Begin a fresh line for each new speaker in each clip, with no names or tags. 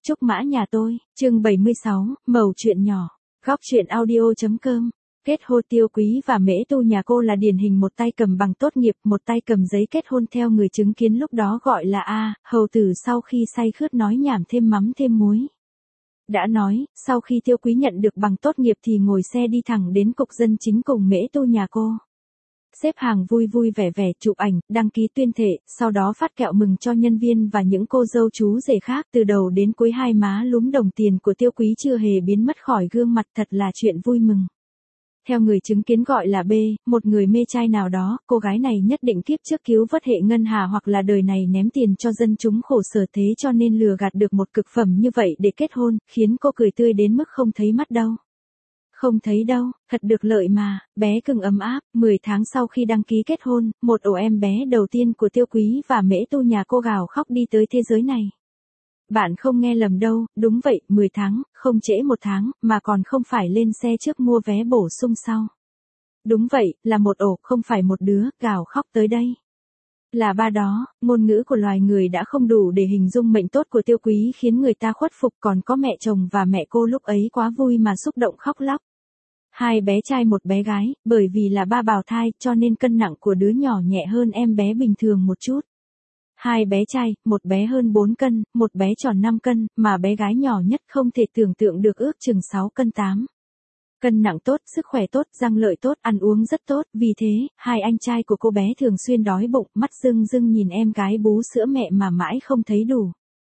Trúc Mã nhà tôi, chương 76, mẩu chuyện nhỏ, góc truyện audio.com. Kết hôn. Tiêu Quý và Mễ Tu nhà cô là điển hình một tay cầm bằng tốt nghiệp, một tay cầm giấy kết hôn theo người chứng kiến lúc đó gọi là hầu tử sau khi say khướt nói nhảm thêm mắm thêm muối. Đã nói, sau khi Tiêu Quý nhận được bằng tốt nghiệp thì ngồi xe đi thẳng đến cục dân chính cùng Mễ Tu nhà cô. Xếp hàng vui vui vẻ vẻ chụp ảnh, đăng ký tuyên thệ, sau đó phát kẹo mừng cho nhân viên và những cô dâu chú rể khác. Từ đầu đến cuối hai má lúm đồng tiền của Tiêu Quý chưa hề biến mất khỏi gương mặt, thật là chuyện vui mừng. Theo người chứng kiến gọi là B, một người mê trai nào đó, cô gái này nhất định kiếp trước cứu vớt hệ ngân hà hoặc là đời này ném tiền cho dân chúng khổ sở thế cho nên lừa gạt được một cực phẩm như vậy để kết hôn, khiến cô cười tươi đến mức không thấy mắt đâu. Không thấy đâu, thật được lợi mà, bé cưng ấm áp. 10 tháng sau khi đăng ký kết hôn, một ổ em bé đầu tiên của Tiêu Quý và Mễ Tu nhà cô gào khóc đi tới thế giới này. Bạn không nghe lầm đâu, đúng vậy, 10 tháng, không trễ 1 tháng, mà còn không phải lên xe trước mua vé bổ sung sau. Đúng vậy, là một ổ, không phải một đứa, gào khóc tới đây. Là ba đó, ngôn ngữ của loài người đã không đủ để hình dung mệnh tốt của Tiêu Quý khiến người ta khuất phục, còn có mẹ chồng và mẹ cô lúc ấy quá vui mà xúc động khóc lóc. 2 bé trai một bé gái, bởi vì là ba bào thai cho nên cân nặng của đứa nhỏ nhẹ hơn em bé bình thường một chút. 2 bé trai, một bé hơn 4 cân, một bé tròn 5 cân, mà bé gái nhỏ nhất không thể tưởng tượng được ước chừng 6 cân 8. Cân nặng tốt, sức khỏe tốt, răng lợi tốt, ăn uống rất tốt, vì thế, 2 anh trai của cô bé thường xuyên đói bụng, mắt rưng rưng nhìn em gái bú sữa mẹ mà mãi không thấy đủ.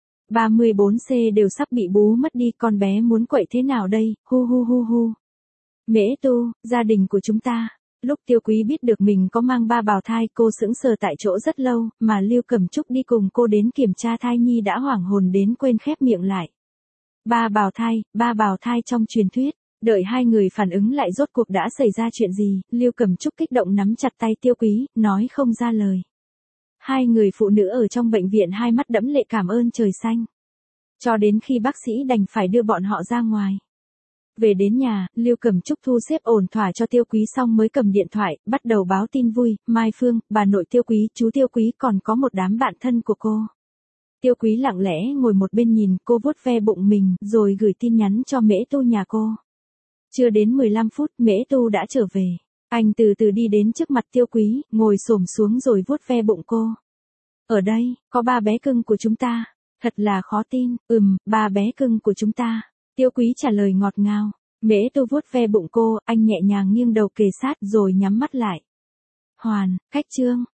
34C đều sắp bị bú mất đi, con bé muốn quậy thế nào đây, hu hu hu hu. Mễ Tu, gia đình của chúng ta. Lúc Tiêu Quý biết được mình có mang 3 bào thai, cô sững sờ tại chỗ rất lâu, mà Lưu Cẩm Trúc đi cùng cô đến kiểm tra thai nhi đã hoảng hồn đến quên khép miệng lại. 3 bào thai trong truyền thuyết. Đợi hai người phản ứng lại rốt cuộc đã xảy ra chuyện gì, Lưu Cẩm Trúc kích động nắm chặt tay Tiêu Quý, nói không ra lời. Hai người phụ nữ ở trong bệnh viện hai mắt đẫm lệ cảm ơn trời xanh. Cho đến khi bác sĩ đành phải đưa bọn họ ra ngoài. Về đến nhà, Lưu Cẩm Trúc thu xếp ổn thỏa cho Tiêu Quý xong mới cầm điện thoại, bắt đầu báo tin vui, Mai Phương, bà nội Tiêu Quý, chú Tiêu Quý còn có một đám bạn thân của cô. Tiêu Quý lặng lẽ ngồi một bên nhìn, cô vuốt ve bụng mình, rồi gửi tin nhắn cho Mễ Tu nhà cô. Chưa đến 15 phút, Mễ Tu đã trở về. Anh từ từ đi đến trước mặt Tiêu Quý, ngồi xổm xuống rồi vuốt ve bụng cô. Ở đây, có 3 bé cưng của chúng ta. Thật là khó tin, 3 bé cưng của chúng ta. Tiêu Quý trả lời ngọt ngào. Mễ Tu vuốt ve bụng cô, anh nhẹ nhàng nghiêng đầu kề sát rồi nhắm mắt lại. Hoàn, cách chương.